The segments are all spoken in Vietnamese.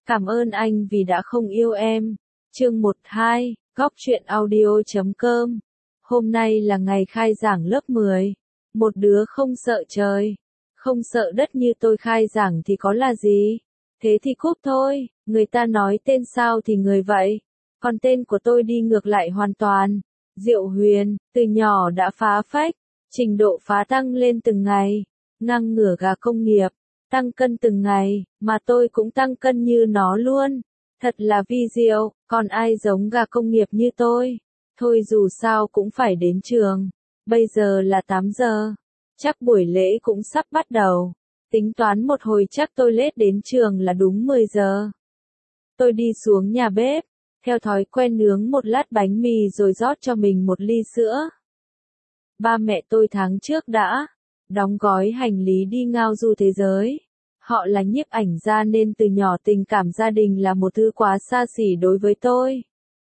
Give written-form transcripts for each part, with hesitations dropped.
Cảm ơn anh vì đã không yêu em. Chương 12, Góc truyện audio.com. Hôm nay là ngày khai giảng lớp 10. Một đứa không sợ trời, không sợ đất như tôi khai giảng thì có là gì? Thế thì cúp thôi, người ta nói tên sao thì người vậy. Còn tên của tôi đi ngược lại hoàn toàn. Diệu Huyền, từ nhỏ đã phá phách, trình độ phá tăng lên từng ngày, ngang ngửa gà công nghiệp, tăng cân từng ngày, mà tôi cũng tăng cân như nó luôn. Thật là vi diệu, còn ai giống gà công nghiệp như tôi. Thôi dù sao cũng phải đến trường. Bây giờ là 8 giờ. Chắc buổi lễ cũng sắp bắt đầu. Tính toán một hồi chắc tôi lết đến trường là đúng 10 giờ. Tôi đi xuống nhà bếp, theo thói quen nướng một lát bánh mì rồi rót cho mình một ly sữa. Ba mẹ tôi tháng trước đã đóng gói hành lý đi ngao du thế giới. Họ là nhiếp ảnh gia nên từ nhỏ tình cảm gia đình là một thứ quá xa xỉ đối với tôi.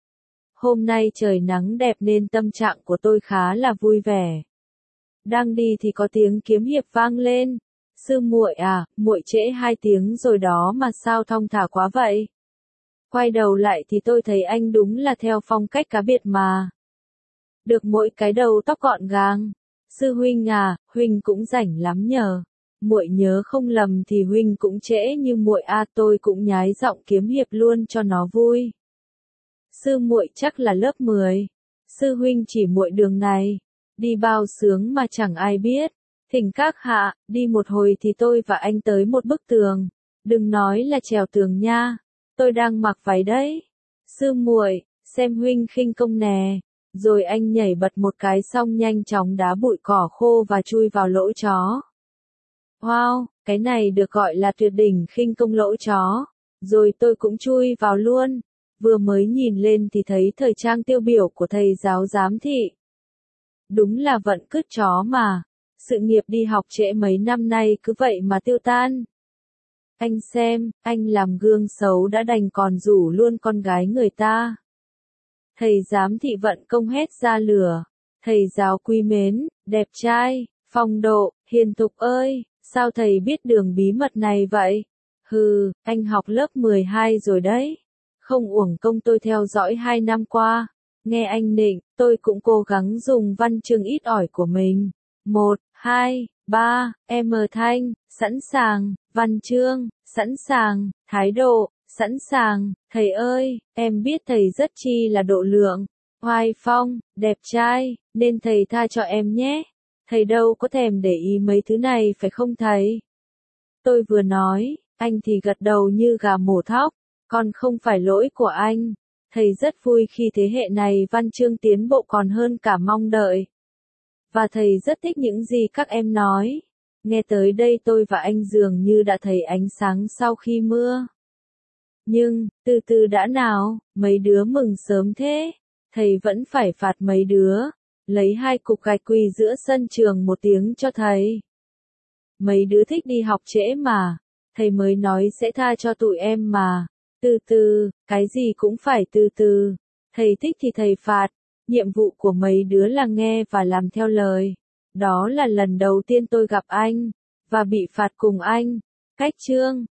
Hôm nay trời nắng đẹp nên tâm trạng của tôi khá là vui vẻ. Đang đi thì có tiếng kiếm hiệp vang lên. Sư muội à, muội trễ 2 tiếng rồi đó mà sao thong thả quá vậy? Quay đầu lại thì tôi thấy anh đúng là theo phong cách cá biệt mà. Được mỗi cái đầu tóc gọn gàng. Sư huynh à, huynh cũng rảnh lắm nhờ. Muội nhớ không lầm thì huynh cũng trễ như muội a, tôi cũng nhái giọng kiếm hiệp luôn cho nó vui. Sư muội chắc là lớp 10. Sư huynh chỉ muội đường này. Đi bao sướng mà chẳng ai biết. Thỉnh các hạ, đi một hồi thì tôi và anh tới một bức tường. Đừng nói là trèo tường nha. Tôi đang mặc váy đấy. Sư muội, xem huynh khinh công nè. Rồi anh nhảy bật một cái xong nhanh chóng đá bụi cỏ khô và chui vào lỗ chó. Wow, cái này được gọi là tuyệt đỉnh khinh công lỗ chó. Rồi tôi cũng chui vào luôn. Vừa mới nhìn lên thì thấy thời trang tiêu biểu của thầy giáo giám thị. Đúng là vận cứt chó mà. Sự nghiệp đi học trễ mấy năm nay cứ vậy mà tiêu tan. Anh xem, anh làm gương xấu đã đành còn rủ luôn con gái người ta. Thầy giám thị vận công hét ra lửa. Thầy giáo quý mến, đẹp trai, phong độ, hiền thục ơi, sao thầy biết đường bí mật này vậy? Hừ, anh học lớp 12 rồi đấy. Không uổng công tôi theo dõi 2 năm qua. Nghe anh nịnh, tôi cũng cố gắng dùng văn chương ít ỏi của mình. 1, 2, 3, em Thanh, sẵn sàng, văn chương, sẵn sàng, thái độ, sẵn sàng, thầy ơi, em biết thầy rất chi là độ lượng, oai phong, đẹp trai, nên thầy tha cho em nhé. Thầy đâu có thèm để ý mấy thứ này phải không thầy? Tôi vừa nói, anh thì gật đầu như gà mổ thóc, còn không phải lỗi của anh. Thầy rất vui khi thế hệ này văn chương tiến bộ còn hơn cả mong đợi. Và thầy rất thích những gì các em nói. Nghe tới đây tôi và anh dường như đã thấy ánh sáng sau khi mưa. Nhưng, từ từ đã nào, mấy đứa mừng sớm thế. Thầy vẫn phải phạt mấy đứa. Lấy 2 cục gạch quỳ giữa sân trường 1 tiếng cho thầy. Mấy đứa thích đi học trễ mà. Thầy mới nói sẽ tha cho tụi em mà. Từ từ, cái gì cũng phải từ từ. Thầy thích thì thầy phạt. Nhiệm vụ của mấy đứa là nghe và làm theo lời. Đó là lần đầu tiên tôi gặp anh. Và bị phạt cùng anh. Cách chương.